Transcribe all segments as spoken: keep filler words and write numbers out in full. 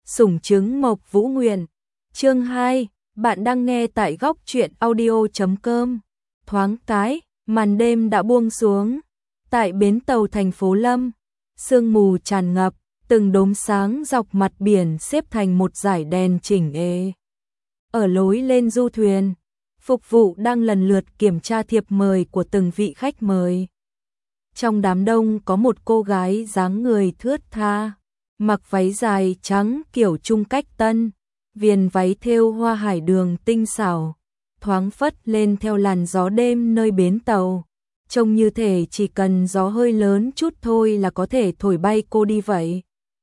Sủng trứng Mộc Vũ Nguyện. Chương hai, bạn đang nghe tại góc truyện audio chấm com. Thoáng cái, màn đêm đã buông xuống. Tại bến tàu thành phố Lâm, sương mù tràn ngập, từng đốm sáng dọc mặt biển xếp thành một dải đèn chỉnh ê. Ở lối lên du thuyền, phục vụ đang lần lượt kiểm tra thiệp mời của từng vị khách mời. Trong đám đông có một cô gái dáng người thướt tha, mặc váy dài trắng kiểu trung cách tân, viền váy thêu hoa hải đường tinh xảo, thoáng phất lên theo làn gió đêm nơi bến tàu. Trông như thể chỉ cần gió hơi lớn chút thôi là có thể thổi bay cô đi vậy.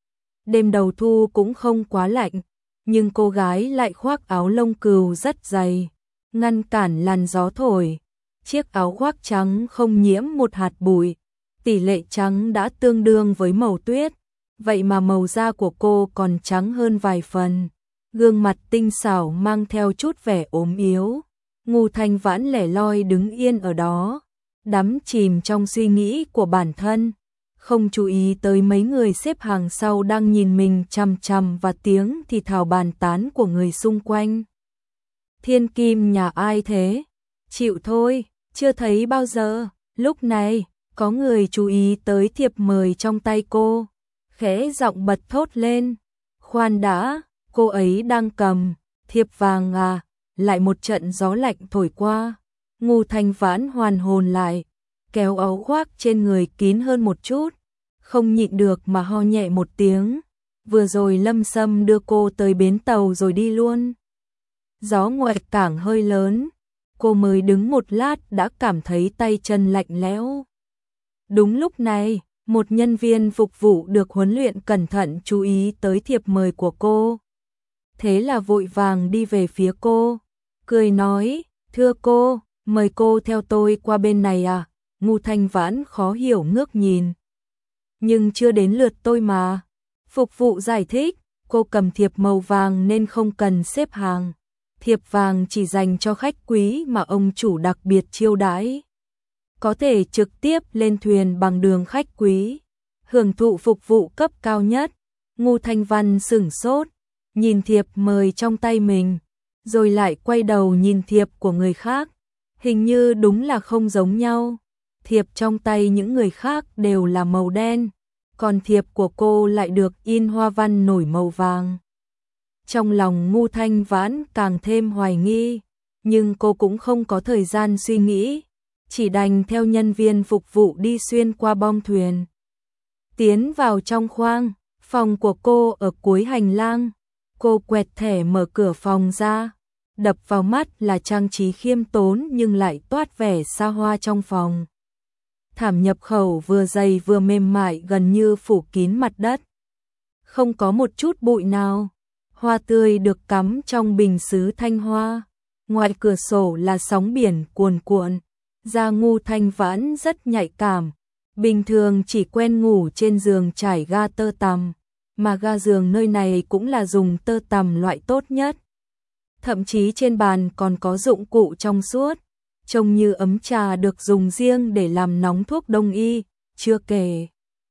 Đêm đầu thu cũng không quá lạnh, nhưng cô gái lại khoác áo lông cừu rất dày, ngăn cản làn gió thổi. Chiếc áo khoác trắng không nhiễm một hạt bụi, tỷ lệ trắng đã tương đương với màu tuyết, vậy mà màu da của cô còn trắng hơn vài phần. Gương mặt tinh xảo mang theo chút vẻ ốm yếu. Ngô Thanh Vãn lẻ loi đứng yên ở đó, đắm chìm trong suy nghĩ của bản thân, không chú ý tới mấy người xếp hàng sau đang nhìn mình chằm chằm và tiếng thì thào bàn tán của người xung quanh. Thiên kim nhà ai thế? Chịu thôi, chưa thấy bao giờ. Lúc này, có người chú ý tới thiệp mời trong tay cô, khẽ giọng bật thốt lên. Khoan đã, cô ấy đang cầm thiệp vàng à? Lại một trận gió lạnh thổi qua. Ngô Thanh Vãn hoàn hồn lại, kéo áo khoác trên người kín hơn một chút, không nhịn được mà ho nhẹ một tiếng. Vừa rồi Lâm Sâm đưa cô tới bến tàu rồi đi luôn. Gió ngoài cảng hơi lớn, cô mới đứng một lát đã cảm thấy tay chân lạnh lẽo. Đúng lúc này, một nhân viên phục vụ được huấn luyện cẩn thận chú ý tới thiệp mời của cô. Thế là vội vàng đi về phía cô, cười nói, thưa cô, mời cô theo tôi qua bên này à? Ngô Thanh Vãn khó hiểu ngước nhìn. Nhưng chưa đến lượt tôi mà. Phục vụ giải thích, cô cầm thiệp màu vàng nên không cần xếp hàng. Thiệp vàng chỉ dành cho khách quý mà ông chủ đặc biệt chiêu đãi. Có thể trực tiếp lên thuyền bằng đường khách quý, hưởng thụ phục vụ cấp cao nhất. Ngô Thanh Vãn sửng sốt, nhìn thiệp mời trong tay mình, rồi lại quay đầu nhìn thiệp của người khác. Hình như đúng là không giống nhau. Thiệp trong tay những người khác đều là màu đen, còn thiệp của cô lại được in hoa văn nổi màu vàng. Trong lòng Ngô Thanh Vãn càng thêm hoài nghi, nhưng cô cũng không có thời gian suy nghĩ, chỉ đành theo nhân viên phục vụ đi xuyên qua bong thuyền. Tiến vào trong khoang, phòng của cô ở cuối hành lang. Cô quẹt thẻ mở cửa phòng ra, đập vào mắt là trang trí khiêm tốn nhưng lại toát vẻ xa hoa trong phòng. Thảm nhập khẩu vừa dày vừa mềm mại gần như phủ kín mặt đất. Không có một chút bụi nào. Hoa tươi được cắm trong bình sứ thanh hoa. Ngoài cửa sổ là sóng biển cuồn cuộn. Da Ngô Thanh Vãn rất nhạy cảm. Bình thường chỉ quen ngủ trên giường trải ga tơ tằm, mà ga giường nơi này cũng là dùng tơ tằm loại tốt nhất. Thậm chí trên bàn còn có dụng cụ trong suốt, trông như ấm trà được dùng riêng để làm nóng thuốc đông y. Chưa kể,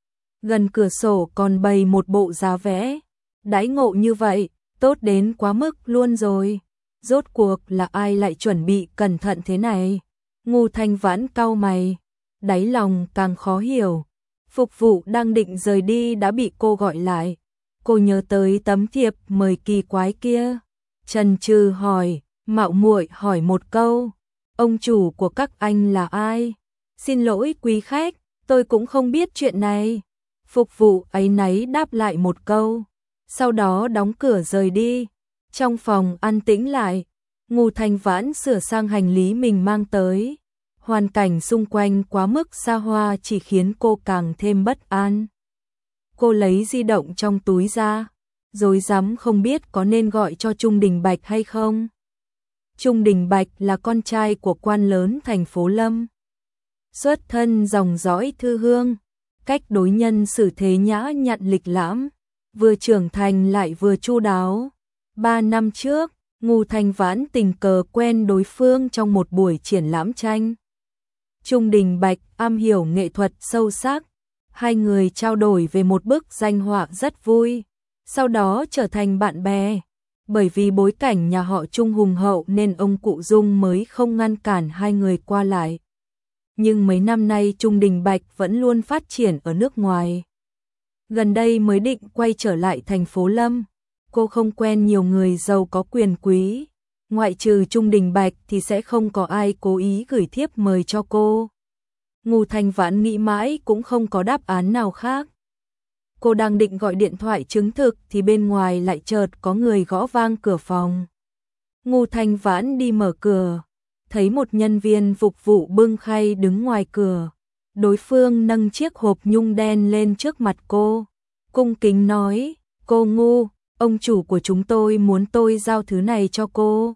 gần cửa sổ còn bày một bộ giá vẽ. Đãi ngộ như vậy, tốt đến quá mức luôn rồi. Rốt cuộc là ai lại chuẩn bị cẩn thận thế này? Ngô Thanh Vãn cau mày, đáy lòng càng khó hiểu. Phục vụ đang định rời đi đã bị cô gọi lại. Cô nhớ tới tấm thiệp mời kỳ quái kia, chần chừ hỏi, mạo muội hỏi một câu, ông chủ của các anh là ai? Xin lỗi quý khách, tôi cũng không biết chuyện này. Phục vụ áy náy đáp lại một câu, sau đó đóng cửa rời đi. Trong phòng an tĩnh lại, Ngô Thanh Vãn sửa sang hành lý mình mang tới. Hoàn cảnh xung quanh quá mức xa hoa chỉ khiến cô càng thêm bất an. Cô lấy di động trong túi ra, rối rắm không biết có nên gọi cho Trung Đình Bạch hay không. Trung Đình Bạch là con trai của quan lớn thành phố Lâm. Xuất thân dòng dõi thư hương, cách đối nhân xử thế nhã nhặn lịch lãm, vừa trưởng thành lại vừa chu đáo. Ba năm trước, Ngô Thanh Vãn tình cờ quen đối phương trong một buổi triển lãm tranh. Trung Đình Bạch am hiểu nghệ thuật sâu sắc, hai người trao đổi về một bức danh họa rất vui. sau đó trở thành bạn bè. Bởi vì bối cảnh nhà họ Trung hùng hậu nên ông cụ Dung mới không ngăn cản hai người qua lại. Nhưng mấy năm nay Trung Đình Bạch vẫn luôn phát triển ở nước ngoài. Gần đây mới định quay trở lại thành phố Lâm. Cô không quen nhiều người giàu có quyền quý. Ngoại trừ Trung Đình Bạch thì sẽ không có ai cố ý gửi thiếp mời cho cô. Ngô Thanh Vãn nghĩ mãi cũng không có đáp án nào khác. Cô đang định gọi điện thoại chứng thực thì bên ngoài lại chợt có người gõ vang cửa phòng. Ngô Thanh Vãn đi mở cửa, thấy một nhân viên phục vụ bưng khay đứng ngoài cửa. Đối phương nâng chiếc hộp nhung đen lên trước mặt cô, cung kính nói, cô Ngô, ông chủ của chúng tôi muốn tôi giao thứ này cho cô.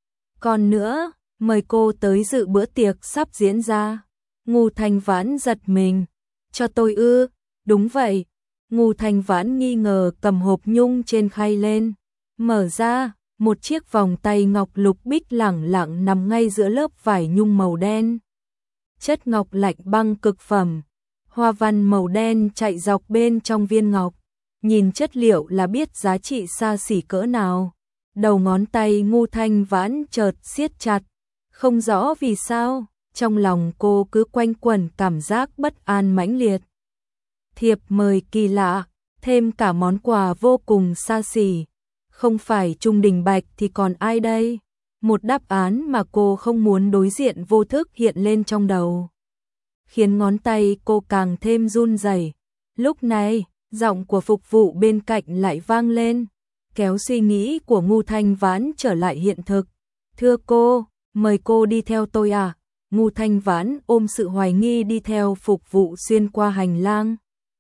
Còn nữa, mời cô tới dự bữa tiệc sắp diễn ra. Ngô Thanh Vãn giật mình, cho tôi ư? Đúng vậy. Ngô Thanh Vãn nghi ngờ cầm hộp nhung trên khay lên, mở ra, một chiếc vòng tay ngọc lục bích lẳng lặng nằm ngay giữa lớp vải nhung màu đen. Chất ngọc lạnh băng cực phẩm, hoa văn màu đen chạy dọc bên trong viên ngọc, nhìn chất liệu là biết giá trị xa xỉ cỡ nào. Đầu ngón tay Ngô Thanh Vãn chợt siết chặt, không rõ vì sao, trong lòng cô cứ quanh quẩn cảm giác bất an mãnh liệt. Thiệp mời kỳ lạ, thêm cả món quà vô cùng xa xỉ. Không phải Trung Đình Bạch thì còn ai đây? Một đáp án mà cô không muốn đối diện vô thức hiện lên trong đầu, khiến ngón tay cô càng thêm run rẩy. Lúc này, giọng của phục vụ bên cạnh lại vang lên, kéo suy nghĩ của Ngô Thanh Vãn trở lại hiện thực. Thưa cô, mời cô đi theo tôi à? Ngô Thanh Vãn ôm sự hoài nghi đi theo phục vụ xuyên qua hành lang,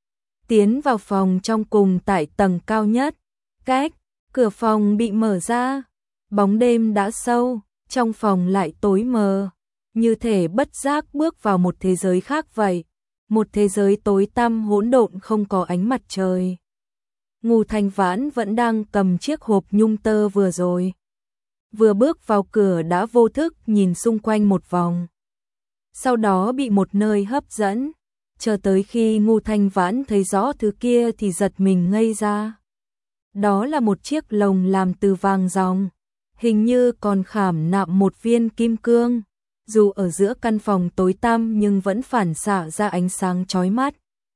tiến vào phòng trong cùng tại tầng cao nhất. Cách, cửa phòng bị mở ra, bóng đêm đã sâu, trong phòng lại tối mờ, như thể bất giác bước vào một thế giới khác vậy, một thế giới tối tăm hỗn độn không có ánh mặt trời. Ngô Thanh Vãn vẫn đang cầm chiếc hộp nhung tơ vừa rồi. Vừa bước vào cửa đã vô thức nhìn xung quanh một vòng. Sau đó bị một nơi hấp dẫn, chờ tới khi Ngô Thanh Vãn thấy rõ thứ kia thì giật mình ngây ra. Đó là một chiếc lồng làm từ vàng ròng, hình như còn khảm nạm một viên kim cương. Dù ở giữa căn phòng tối tăm nhưng vẫn phản xạ ra ánh sáng chói mắt.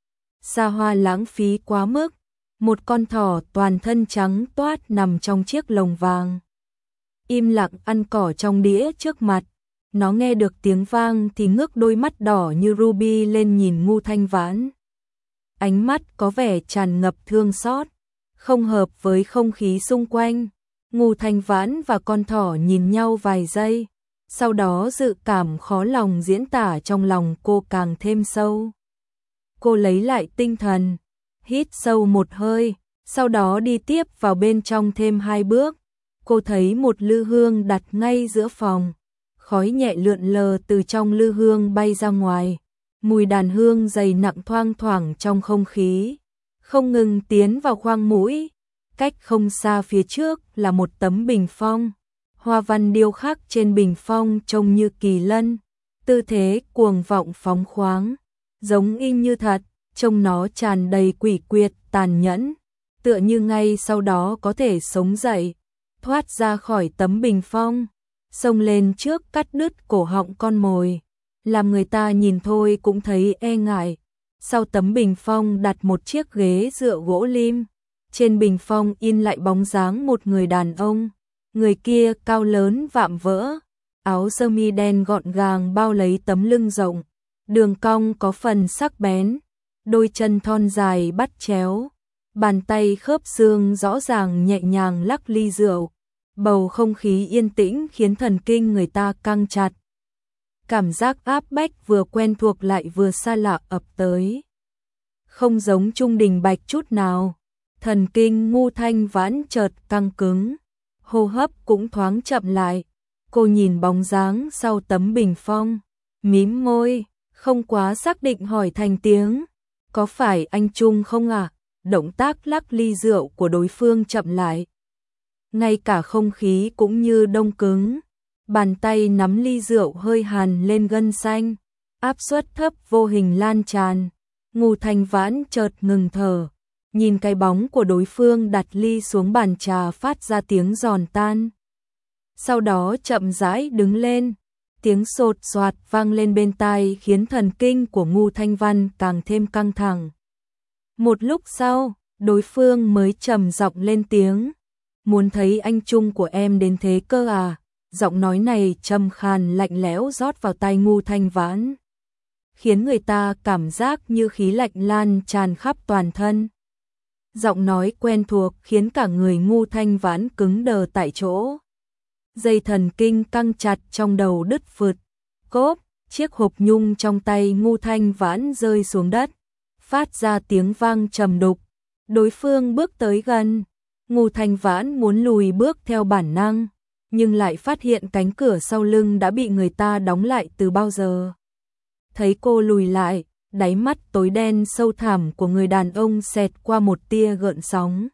Xa hoa lãng phí quá mức, một con thỏ toàn thân trắng toát nằm trong chiếc lồng vàng, im lặng ăn cỏ trong đĩa trước mặt. Nó nghe được tiếng vang thì ngước đôi mắt đỏ như ruby lên nhìn Ngô Thanh Vãn. Ánh mắt có vẻ tràn ngập thương xót, không hợp với không khí xung quanh. Ngô Thanh Vãn và con thỏ nhìn nhau vài giây, sau đó dự cảm khó lòng diễn tả trong lòng cô càng thêm sâu. Cô lấy lại tinh thần, hít sâu một hơi, sau đó đi tiếp vào bên trong thêm hai bước. Cô thấy một lư hương đặt ngay giữa phòng, khói nhẹ lượn lờ từ trong lư hương bay ra ngoài, mùi đàn hương dày nặng thoang thoảng trong không khí, không ngừng tiến vào khoang mũi. Cách không xa phía trước là một tấm bình phong, hoa văn điêu khắc trên bình phong trông như kỳ lân, tư thế cuồng vọng phóng khoáng, giống y như thật, trông nó tràn đầy quỷ quyệt tàn nhẫn, tựa như ngay sau đó có thể sống dậy, thoát ra khỏi tấm bình phong, xông lên trước cắt đứt cổ họng con mồi, làm người ta nhìn thôi cũng thấy e ngại. Sau tấm bình phong đặt một chiếc ghế dựa gỗ lim, trên bình phong in lại bóng dáng một người đàn ông, người kia cao lớn vạm vỡ, áo sơ mi đen gọn gàng bao lấy tấm lưng rộng, đường cong có phần sắc bén, đôi chân thon dài bắt chéo, bàn tay khớp xương rõ ràng nhẹ nhàng lắc ly rượu. Bầu không khí yên tĩnh khiến thần kinh người ta căng chặt. Cảm giác áp bách vừa quen thuộc lại vừa xa lạ ập tới. Không giống Trung Đình Bạch chút nào. Thần kinh Ngô Thanh Vãn chợt căng cứng, hô hấp cũng thoáng chậm lại. Cô nhìn bóng dáng sau tấm bình phong, mím môi, không quá xác định hỏi thành tiếng, có phải anh Trung không ạ? À? Động tác lắc ly rượu của đối phương chậm lại, ngay cả không khí cũng như đông cứng. Bàn tay nắm ly rượu hơi hàn lên gân xanh, áp suất thấp vô hình lan tràn. Ngô Thanh Vãn chợt ngừng thở, nhìn cái bóng của đối phương đặt ly xuống bàn trà phát ra tiếng giòn tan. Sau đó chậm rãi đứng lên, tiếng sột soạt vang lên bên tai khiến thần kinh của Ngô Thanh Văn càng thêm căng thẳng. Một lúc sau, đối phương mới trầm giọng lên tiếng, muốn thấy anh Trung của em đến thế cơ à? Giọng nói này trầm khàn lạnh lẽo rót vào tai Ngô Thanh Vãn, khiến người ta cảm giác như khí lạnh lan tràn khắp toàn thân. Giọng nói quen thuộc khiến cả người Ngô Thanh Vãn cứng đờ tại chỗ. Dây thần kinh căng chặt trong đầu đứt phượt. Cốp, chiếc hộp nhung trong tay Ngô Thanh Vãn rơi xuống đất, phát ra tiếng vang trầm đục. Đối phương bước tới gần, Ngô Thanh Vãn muốn lùi bước theo bản năng, nhưng lại phát hiện cánh cửa sau lưng đã bị người ta đóng lại từ bao giờ. Thấy cô lùi lại, đáy mắt tối đen sâu thẳm của người đàn ông xẹt qua một tia gợn sóng.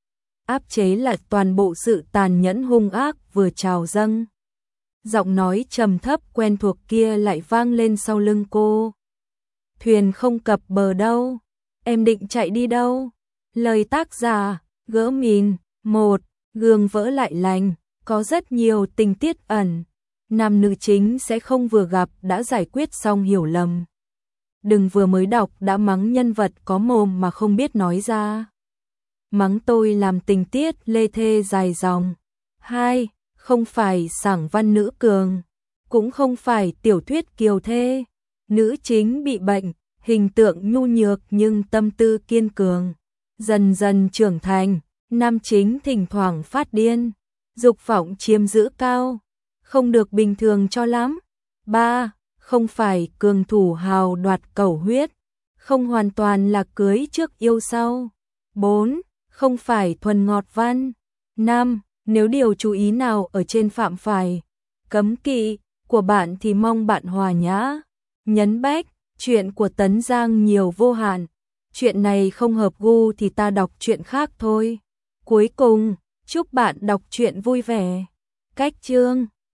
Áp chế lại toàn bộ sự tàn nhẫn hung ác vừa trào dâng. Giọng nói trầm thấp quen thuộc kia lại vang lên sau lưng cô. Thuyền không cập bờ đâu, em định chạy đi đâu? Lời tác giả, Gỡ Mìn. Một, gương vỡ lại lành, có rất nhiều tình tiết ẩn. Nam nữ chính sẽ không vừa gặp đã giải quyết xong hiểu lầm. Đừng vừa mới đọc đã mắng nhân vật có mồm mà không biết nói ra. Mắng tôi làm tình tiết lê thê dài dòng. Hai, không phải sảng văn nữ cường, cũng không phải tiểu thuyết kiều thê. Nữ chính bị bệnh, hình tượng nhu nhược nhưng tâm tư kiên cường. Dần dần trưởng thành, nam chính thỉnh thoảng phát điên, dục vọng chiếm giữ cao, không được bình thường cho lắm. Ba, không phải cường thủ hào đoạt cẩu huyết, không hoàn toàn là cưới trước yêu sau. Bốn, không phải thuần ngọt văn. Năm, nếu điều chú ý nào ở trên phạm phải cấm kỵ của bạn thì mong bạn hòa nhã. Nhấn bách, chuyện của Tấn Giang nhiều vô hạn. Chuyện này không hợp gu thì ta đọc chuyện khác thôi. Cuối cùng, chúc bạn đọc truyện vui vẻ. Cách chương